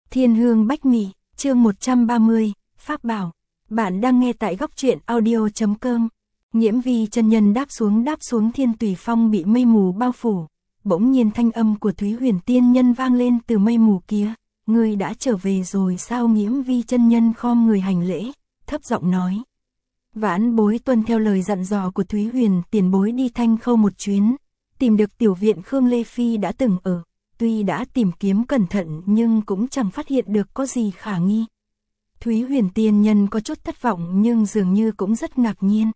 Thiên hương bách mị, chương 130, Pháp bảo. Bạn đang nghe tại góc truyện audio.com. Nhiễm Vi chân nhân đáp xuống Thiên Tùy Phong bị mây mù bao phủ. Bỗng nhiên thanh âm của Thúy Huyền tiên nhân vang lên từ mây mù kia. Ngươi đã trở về rồi sao? Nhiễm Vi chân nhân khom người hành lễ, thấp giọng nói. Vãn bối tuân theo lời dặn dò của Thúy Huyền, tiền bối đi Thanh Khâu một chuyến, tìm được tiểu viện Khương Lê Phi đã từng ở. Tuy đã tìm kiếm cẩn thận nhưng cũng chẳng phát hiện được có gì khả nghi. Thúy Huyền tiên nhân có chút thất vọng nhưng dường như cũng rất ngạc nhiên.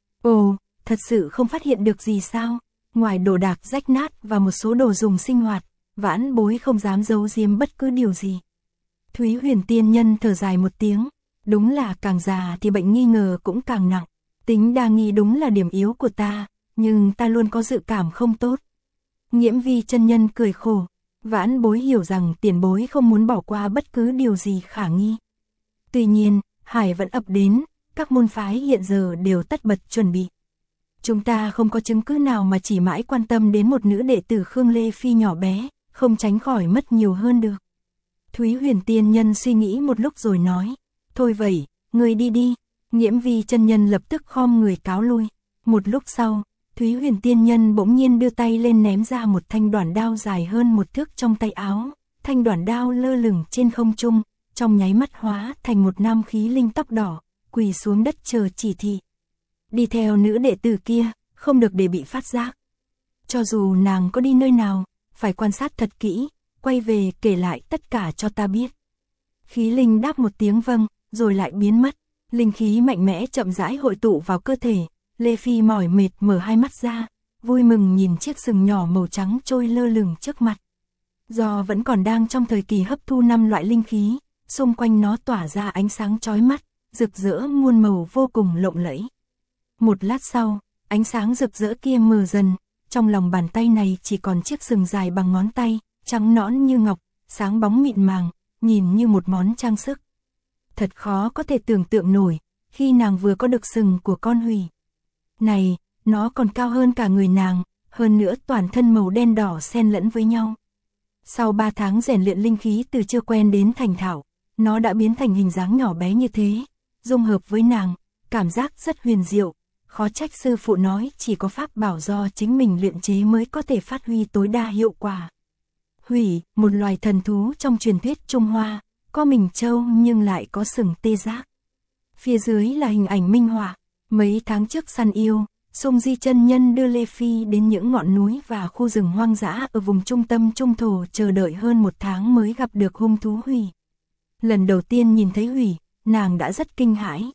Ồ, thật sự không phát hiện được gì sao? Ngoài đồ đạc rách nát và một số đồ dùng sinh hoạt, vãn bối không dám giấu giếm bất cứ điều gì. Thúy Huyền tiên nhân thở dài một tiếng. Đúng là càng già thì bệnh nghi ngờ cũng càng nặng. Tính đa nghi đúng là điểm yếu của ta, nhưng ta luôn có dự cảm không tốt. Nhiễm Vi chân nhân cười khổ. Vãn bối hiểu rằng tiền bối không muốn bỏ qua bất cứ điều gì khả nghi. Tuy nhiên, hải vẫn ập đến, các môn phái hiện giờ đều tất bật chuẩn bị. Chúng ta không có chứng cứ nào mà chỉ mãi quan tâm đến một nữ đệ tử Khương Lê Phi nhỏ bé, không tránh khỏi mất nhiều hơn được. Thúy Huyền tiên nhân suy nghĩ một lúc rồi nói. Thôi vậy, ngươi đi đi. Nhiễm Vi chân nhân lập tức khom người cáo lui. Một lúc sau, Thúy Huyền tiên nhân bỗng nhiên đưa tay lên ném ra một thanh đoản đao dài hơn một thước trong tay áo. Thanh đoản đao lơ lửng trên không trung, trong nháy mắt hóa thành một nam khí linh tóc đỏ, quỳ xuống đất chờ chỉ thị. Đi theo nữ đệ tử kia, không được để bị phát giác. Cho dù nàng có đi nơi nào, phải quan sát thật kỹ, quay về kể lại tất cả cho ta biết. Khí linh đáp một tiếng vâng, rồi lại biến mất. Linh khí mạnh mẽ chậm rãi hội tụ vào cơ thể. Lê Phi mỏi mệt mở hai mắt ra, vui mừng nhìn chiếc sừng nhỏ màu trắng trôi lơ lửng trước mặt. Do vẫn còn đang trong thời kỳ hấp thu 5 loại linh khí, xung quanh nó tỏa ra ánh sáng chói mắt, rực rỡ muôn màu vô cùng lộng lẫy. Một lát sau, ánh sáng rực rỡ kia mờ dần, trong lòng bàn tay này chỉ còn chiếc sừng dài bằng ngón tay, trắng nõn như ngọc, sáng bóng mịn màng, nhìn như một món trang sức. Thật khó có thể tưởng tượng nổi, khi nàng vừa có được sừng của con Hủy. Này, nó còn cao hơn cả người nàng, hơn nữa toàn thân màu đen đỏ xen lẫn với nhau. Sau 3 tháng rèn luyện linh khí từ chưa quen đến thành thạo, nó đã biến thành hình dáng nhỏ bé như thế, dung hợp với nàng, cảm giác rất huyền diệu, khó trách sư phụ nói chỉ có pháp bảo do chính mình luyện chế mới có thể phát huy tối đa hiệu quả. Hủy, một loài thần thú trong truyền thuyết Trung Hoa, có mình trâu nhưng lại có sừng tê giác. Phía dưới là hình ảnh minh họa. Mấy tháng trước săn yêu, Sung Di chân nhân đưa Lê Phi đến những ngọn núi và khu rừng hoang dã ở vùng trung tâm Trung Thổ, chờ đợi hơn 1 tháng mới gặp được hung thú Hủy. Lần đầu tiên nhìn thấy Hủy, nàng đã rất kinh hãi.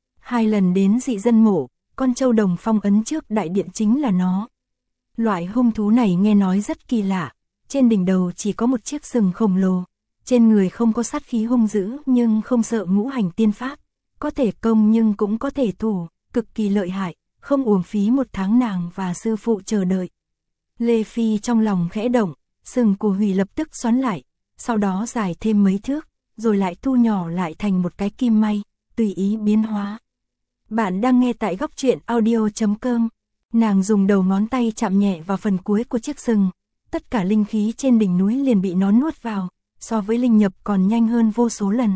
2 lần đến dị dân mộ, con trâu đồng phong ấn trước đại điện chính là nó. Loại hung thú này nghe nói rất kỳ lạ, trên đỉnh đầu chỉ có một chiếc sừng khổng lồ, trên người không có sát khí hung dữ nhưng không sợ ngũ hành tiên pháp, có thể công nhưng cũng có thể thủ, cực kỳ lợi hại, không uổng phí 1 tháng nàng và sư phụ chờ đợi. Lê Phi trong lòng khẽ động, sừng của Hủy lập tức xoắn lại, sau đó dài thêm mấy thước, rồi lại thu nhỏ lại thành một cái kim may, tùy ý biến hóa. Bạn đang nghe tại góc truyện audio.com. Nàng dùng đầu ngón tay chạm nhẹ vào phần cuối của chiếc sừng, tất cả linh khí trên đỉnh núi liền bị nó nuốt vào, so với linh nhập còn nhanh hơn vô số lần.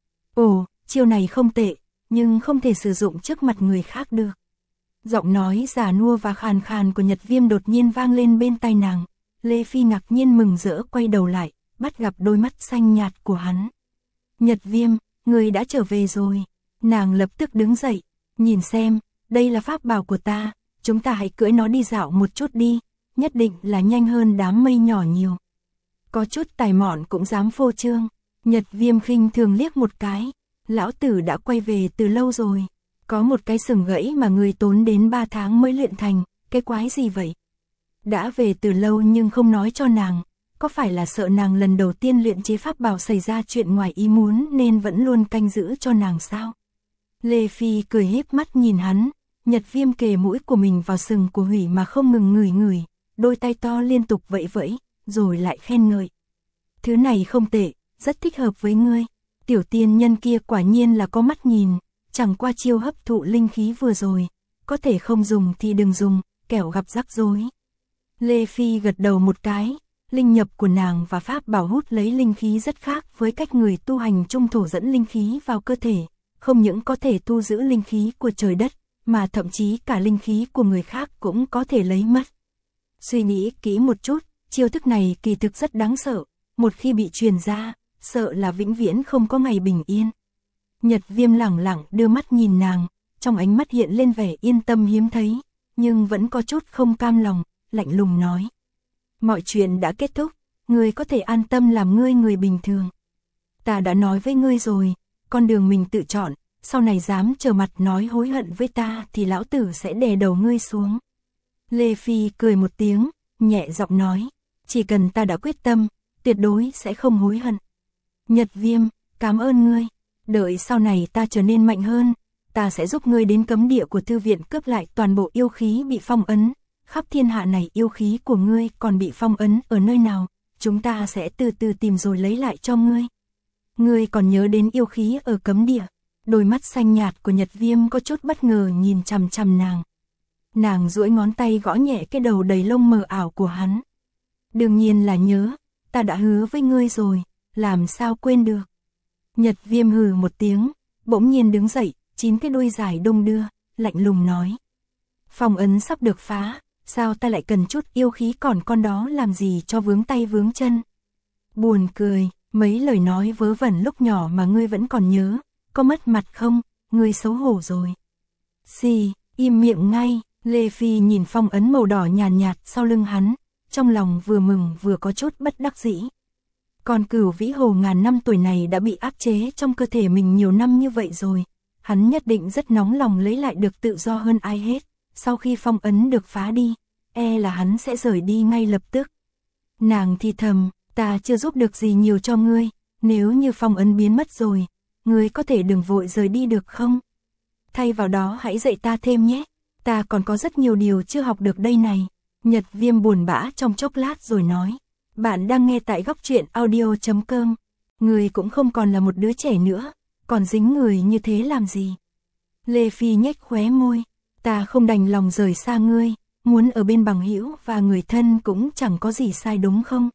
Ồ, chiêu này không tệ, nhưng không thể sử dụng trước mặt người khác được. Giọng nói già nua và khàn khàn của Nhật Viêm đột nhiên vang lên bên tai nàng. Lê Phi ngạc nhiên mừng rỡ quay đầu lại, bắt gặp đôi mắt xanh nhạt của hắn. Nhật Viêm, người đã trở về rồi. Nàng lập tức đứng dậy, nhìn xem, đây là pháp bảo của ta, chúng ta hãy cưỡi nó đi dạo một chút đi, nhất định là nhanh hơn đám mây nhỏ nhiều. Có chút tài mọn cũng dám phô trương. Nhật Viêm khinh thường liếc một cái. Lão tử đã quay về từ lâu rồi. Có một cái sừng gãy mà người tốn đến 3 tháng mới luyện thành, cái quái gì vậy? Đã về từ lâu nhưng không nói cho nàng, có phải là sợ nàng lần đầu tiên luyện chế pháp bảo xảy ra chuyện ngoài ý muốn nên vẫn luôn canh giữ cho nàng sao? Lê Phi cười híp mắt nhìn hắn, Nhật Viêm kề mũi của mình vào sừng của Hủy mà không ngừng ngửi ngửi, đôi tay to liên tục vẫy vẫy, rồi lại khen ngợi. Thứ này không tệ, rất thích hợp với ngươi. Tiểu tiên nhân kia quả nhiên là có mắt nhìn, chẳng qua chiêu hấp thụ linh khí vừa rồi, có thể không dùng thì đừng dùng, kẻo gặp rắc rối. Lê Phi gật đầu một cái, Linh nhập của nàng và pháp bảo hút lấy linh khí rất khác với cách người tu hành trung thổ dẫn linh khí vào cơ thể, không những có thể thu giữ linh khí của trời đất, mà thậm chí cả linh khí của người khác cũng có thể lấy mất. Suy nghĩ kỹ một chút, chiêu thức này kỳ thực rất đáng sợ, một khi bị truyền ra, sợ là vĩnh viễn không có ngày bình yên. Nhật Viêm lẳng lặng đưa mắt nhìn nàng, trong ánh mắt hiện lên vẻ yên tâm hiếm thấy, nhưng vẫn có chút không cam lòng, lạnh lùng nói. Mọi chuyện đã kết thúc, ngươi có thể an tâm làm ngươi người bình thường. Ta đã nói với ngươi rồi, con đường mình tự chọn, sau này dám trở mặt nói hối hận với ta thì lão tử sẽ đè đầu ngươi xuống. Lê Phi cười một tiếng, nhẹ giọng nói, chỉ cần ta đã quyết tâm, tuyệt đối sẽ không hối hận. Nhật Viêm, cảm ơn ngươi, đợi sau này ta trở nên mạnh hơn, ta sẽ giúp ngươi đến cấm địa của thư viện cướp lại toàn bộ yêu khí bị phong ấn. Khắp thiên hạ này yêu khí của ngươi còn bị phong ấn ở nơi nào, chúng ta sẽ từ từ tìm rồi lấy lại cho ngươi. Ngươi còn nhớ đến yêu khí ở cấm địa? Đôi mắt xanh nhạt của Nhật Viêm có chút bất ngờ nhìn chằm chằm nàng. Nàng duỗi ngón tay gõ nhẹ cái đầu đầy lông mờ ảo của hắn. Đương nhiên là nhớ, ta đã hứa với ngươi rồi, làm sao quên được. Nhật Viêm hừ một tiếng, bỗng nhiên đứng dậy, 9 cái đuôi dài đung đưa, lạnh lùng nói. Phong ấn sắp được phá, sao ta lại cần chút yêu khí còn con đó làm gì cho vướng tay vướng chân. Buồn cười, mấy lời nói vớ vẩn lúc nhỏ mà ngươi vẫn còn nhớ, có mất mặt không, ngươi xấu hổ rồi. Xì, im miệng ngay, Lê Phi nhìn phong ấn màu đỏ nhàn nhạt sau lưng hắn, trong lòng vừa mừng vừa có chút bất đắc dĩ. Con cửu vĩ hồ ngàn năm tuổi này đã bị áp chế trong cơ thể mình nhiều năm như vậy rồi, hắn nhất định rất nóng lòng lấy lại được tự do hơn ai hết. Sau khi phong ấn được phá đi, là hắn sẽ rời đi ngay lập tức. Nàng thì thầm, ta chưa giúp được gì nhiều cho ngươi, nếu như phong ấn biến mất rồi, ngươi có thể đừng vội rời đi được không? Thay vào đó hãy dạy ta thêm nhé, ta còn có rất nhiều điều chưa học được đây này. Nhật Viêm buồn bã trong chốc lát rồi nói, bạn đang nghe tại góc truyện audio.com, ngươi cũng không còn là một đứa trẻ nữa, còn dính người như thế làm gì? Lê Phi nhếch khóe môi. Ta không đành lòng rời xa ngươi, muốn ở bên bằng hữu và người thân cũng chẳng có gì sai đúng không?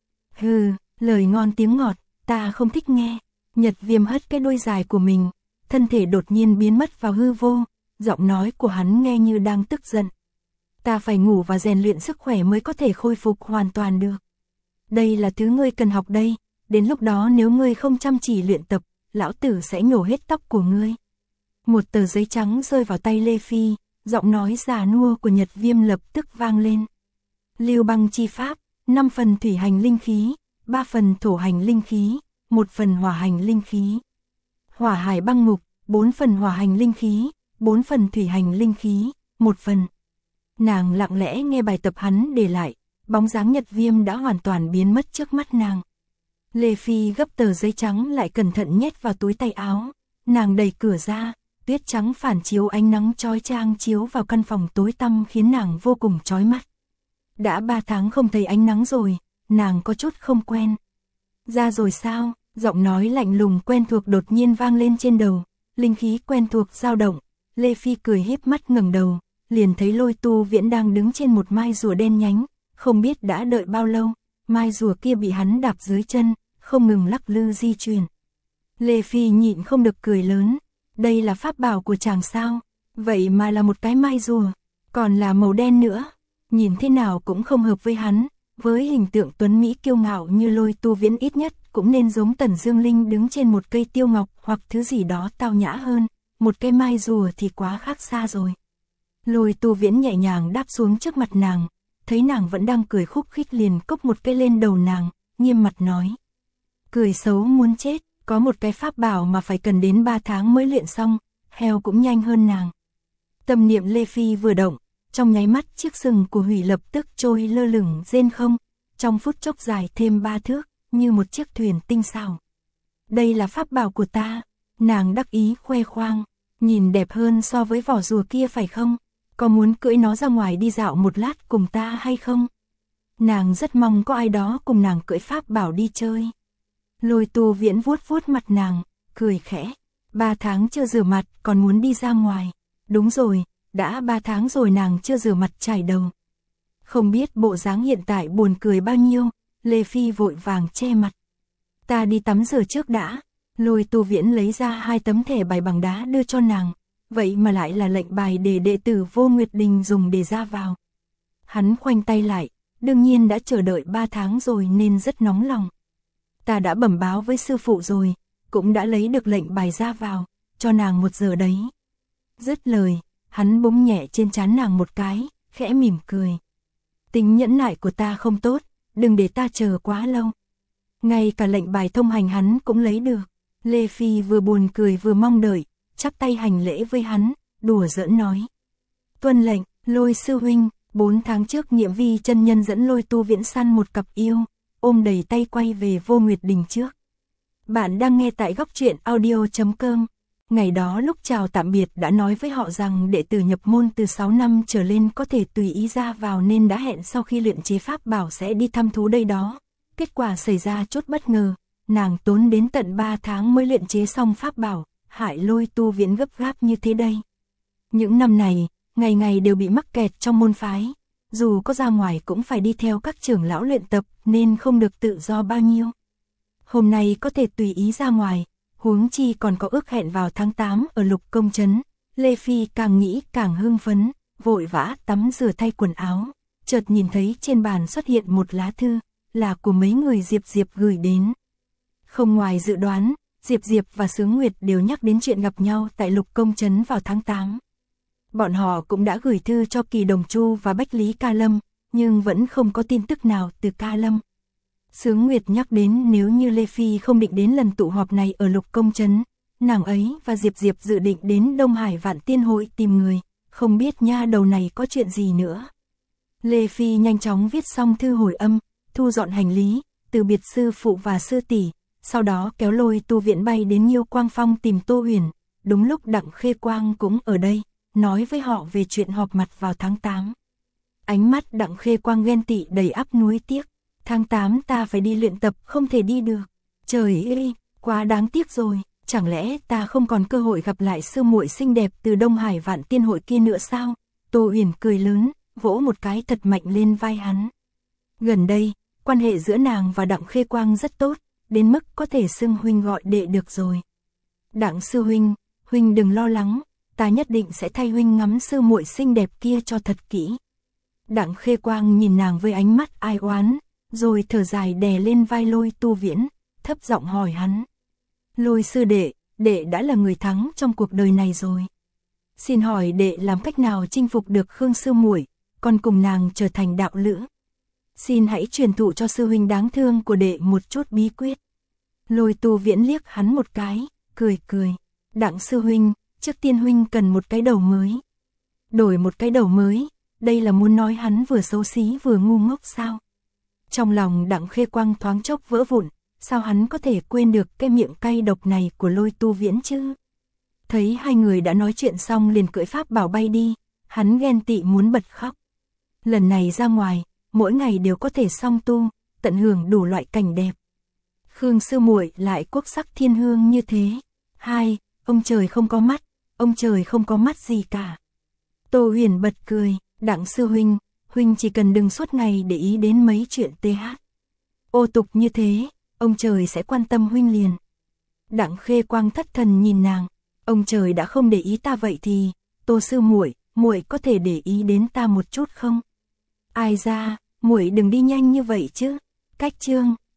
Hừ, lời ngon tiếng ngọt, ta không thích nghe. Nhật Viêm hất cái đuôi dài của mình, thân thể đột nhiên biến mất vào hư vô, giọng nói của hắn nghe như đang tức giận. Ta phải ngủ và rèn luyện sức khỏe mới có thể khôi phục hoàn toàn được. Đây là thứ ngươi cần học đây, đến lúc đó nếu ngươi không chăm chỉ luyện tập, lão tử sẽ nhổ hết tóc của ngươi. Một tờ giấy trắng rơi vào tay Lê Phi, giọng nói già nua của Nhật Viêm lập tức vang lên. Lưu băng chi pháp, 5 phần thủy hành linh khí, 3 phần thổ hành linh khí, 1 phần hỏa hành linh khí. Hỏa hải băng ngục, 4 phần hỏa hành linh khí, 4 phần thủy hành linh khí, 1 phần. Nàng lặng lẽ nghe bài tập hắn để lại, bóng dáng Nhật Viêm đã hoàn toàn biến mất trước mắt nàng. Lê Phi gấp tờ giấy trắng lại cẩn thận nhét vào túi tay áo, nàng đẩy cửa ra. Tuyết trắng phản chiếu ánh nắng chói chang chiếu vào căn phòng tối tăm khiến nàng vô cùng chói mắt. Đã 3 tháng không thấy ánh nắng rồi, nàng có chút không quen. Ra rồi sao? Giọng nói lạnh lùng quen thuộc đột nhiên vang lên trên đầu, linh khí quen thuộc dao động. Lê Phi cười híp mắt ngẩng đầu, liền thấy Lôi Tu Viễn đang đứng trên một mai rùa đen nhánh, không biết đã đợi bao lâu, mai rùa kia bị hắn đạp dưới chân, không ngừng lắc lư di chuyển. Lê Phi nhịn không được cười lớn. Đây là pháp bảo của chàng sao? Vậy mà là một cái mai rùa, còn là màu đen nữa. Nhìn thế nào cũng không hợp với hắn, với hình tượng tuấn Mỹ kiêu ngạo như Lôi Tu Viễn ít nhất cũng nên giống Tần Dương Linh đứng trên một cây tiêu ngọc hoặc thứ gì đó tao nhã hơn, một cái mai rùa thì quá khác xa rồi. Lôi Tu Viễn nhẹ nhàng đáp xuống trước mặt nàng, thấy nàng vẫn đang cười khúc khích liền cốc một cái lên đầu nàng, nghiêm mặt nói. Cười xấu muốn chết. Có một cái pháp bảo mà phải cần đến 3 tháng mới luyện xong, heo cũng nhanh hơn nàng. Tâm niệm Lê Phi vừa động, trong nháy mắt chiếc sừng của Hủy lập tức trôi lơ lửng trên không, trong phút chốc dài thêm 3 thước, như một chiếc thuyền tinh xảo. Đây là pháp bảo của ta, nàng đắc ý khoe khoang, nhìn đẹp hơn so với vỏ rùa kia phải không? Có muốn cưỡi nó ra ngoài đi dạo một lát cùng ta hay không? Nàng rất mong có ai đó cùng nàng cưỡi pháp bảo đi chơi. Lôi Tu Viễn vuốt vuốt mặt nàng, cười khẽ. 3 tháng chưa rửa mặt còn muốn đi ra ngoài. Đúng rồi, đã 3 tháng rồi nàng chưa rửa mặt chải đầu. Không biết bộ dáng hiện tại buồn cười bao nhiêu, Lê Phi vội vàng che mặt. Ta đi tắm rửa trước đã. Lôi Tu Viễn lấy ra 2 tấm thẻ bài bằng đá đưa cho nàng. Vậy mà lại là lệnh bài để đệ tử Vô Nguyệt Đình dùng để ra vào. Hắn khoanh tay lại, đương nhiên đã chờ đợi 3 tháng rồi nên rất nóng lòng. Ta đã bẩm báo với sư phụ rồi, cũng đã lấy được lệnh bài ra vào, cho nàng 1 giờ đấy. Dứt lời, hắn búng nhẹ trên trán nàng một cái, khẽ mỉm cười. Tính nhẫn nại của ta không tốt, đừng để ta chờ quá lâu. Ngay cả lệnh bài thông hành hắn cũng lấy được. Lê Phi vừa buồn cười vừa mong đợi, chắp tay hành lễ với hắn, đùa giỡn nói. Tuân lệnh, Lôi sư huynh. 4 tháng trước Nhiệm Vi chân nhân dẫn Lôi Tu Viễn săn một cặp yêu, ôm đầy tay quay về Vô Nguyệt Đình trước. Bạn đang nghe tại góc truyện audio.com. Ngày đó lúc chào tạm biệt đã nói với họ rằng đệ tử nhập môn từ 6 năm trở lên có thể tùy ý ra vào nên đã hẹn sau khi luyện chế pháp bảo sẽ đi thăm thú đây đó. Kết quả xảy ra chút bất ngờ, nàng tốn đến tận 3 tháng mới luyện chế xong pháp bảo, hại Lôi Tu Viễn gấp gáp như thế đây. Những năm này, ngày ngày đều bị mắc kẹt trong môn phái, dù có ra ngoài cũng phải đi theo các trưởng lão luyện tập nên không được tự do bao nhiêu. Hôm nay có thể tùy ý ra ngoài, huống chi còn có ước hẹn vào tháng 8 ở Lục Công Trấn. Lê Phi càng nghĩ càng hưng phấn, vội vã tắm rửa thay quần áo, chợt nhìn thấy trên bàn xuất hiện một lá thư, là của mấy người Diệp Diệp gửi đến. Không ngoài dự đoán, Diệp Diệp và Sướng Nguyệt đều nhắc đến chuyện gặp nhau tại Lục Công Trấn vào tháng 8. Bọn họ cũng đã gửi thư cho Kỳ Đồng Chu và Bách Lý Ca Lâm, nhưng vẫn không có tin tức nào từ Ca Lâm. Sướng Nguyệt nhắc đến nếu như Lê Phi không định đến lần tụ họp này ở Lục Công Trấn, nàng ấy và Diệp Diệp dự định đến Đông Hải Vạn Tiên Hội tìm người, không biết nha đầu này có chuyện gì nữa. Lê Phi nhanh chóng viết xong thư hồi âm, thu dọn hành lý, từ biệt sư phụ và sư tỷ, sau đó kéo Lôi Tu Viễn bay đến Nhiêu Quang Phong tìm Tô Huyền, đúng lúc Đặng Khê Quang cũng ở đây, nói với họ về chuyện họp mặt vào tháng 8. Ánh mắt Đặng Khê Quang ghen tị đầy ắp nuối tiếc. Tháng 8 ta phải đi luyện tập không thể đi được. Trời ơi, quá đáng tiếc rồi, chẳng lẽ ta không còn cơ hội gặp lại sư muội xinh đẹp từ Đông Hải Vạn Tiên Hội kia nữa sao? Tô Huyền cười lớn, vỗ một cái thật mạnh lên vai hắn. Gần đây, quan hệ giữa nàng và Đặng Khê Quang rất tốt, đến mức có thể xưng huynh gọi đệ được rồi. Đặng sư huynh, huynh đừng lo lắng, ta nhất định sẽ thay huynh ngắm sư muội xinh đẹp kia cho thật kỹ. Đặng Khê Quang nhìn nàng với ánh mắt ai oán, rồi thở dài đè lên vai Lôi Tu Viễn, thấp giọng hỏi hắn. Lôi sư đệ, đệ đã là người thắng trong cuộc đời này rồi. Xin hỏi đệ làm cách nào chinh phục được Khương sư muội, còn cùng nàng trở thành đạo lữ. Xin hãy truyền thụ cho sư huynh đáng thương của đệ một chút bí quyết. Lôi Tu Viễn liếc hắn một cái, cười cười. Đặng sư huynh, trước tiên huynh cần một cái đầu mới. Đổi một cái đầu mới, đây là muốn nói hắn vừa xấu xí vừa ngu ngốc sao? Trong lòng Đặng Khê Quang thoáng chốc vỡ vụn, sao hắn có thể quên được cái miệng cay độc này của Lôi Tu Viễn chứ? Thấy hai người đã nói chuyện xong liền cưỡi pháp bảo bay đi, hắn ghen tị muốn bật khóc. Lần này ra ngoài, mỗi ngày đều có thể song tu, tận hưởng đủ loại cảnh đẹp. Khương sư muội lại quốc sắc thiên hương như thế. Hai, ông trời không có mắt, ông trời không có mắt gì cả. Tô Huyền bật cười, Đặng sư huynh, huynh chỉ cần đừng suốt ngày để ý đến mấy chuyện TH. Ô tục như thế, ông trời sẽ quan tâm huynh liền. Đặng Khê Quang thất thần nhìn nàng, ông trời đã không để ý ta vậy thì, Tô sư muội, muội có thể để ý đến ta một chút không? Ai ra, muội đừng đi nhanh như vậy chứ. Cách chương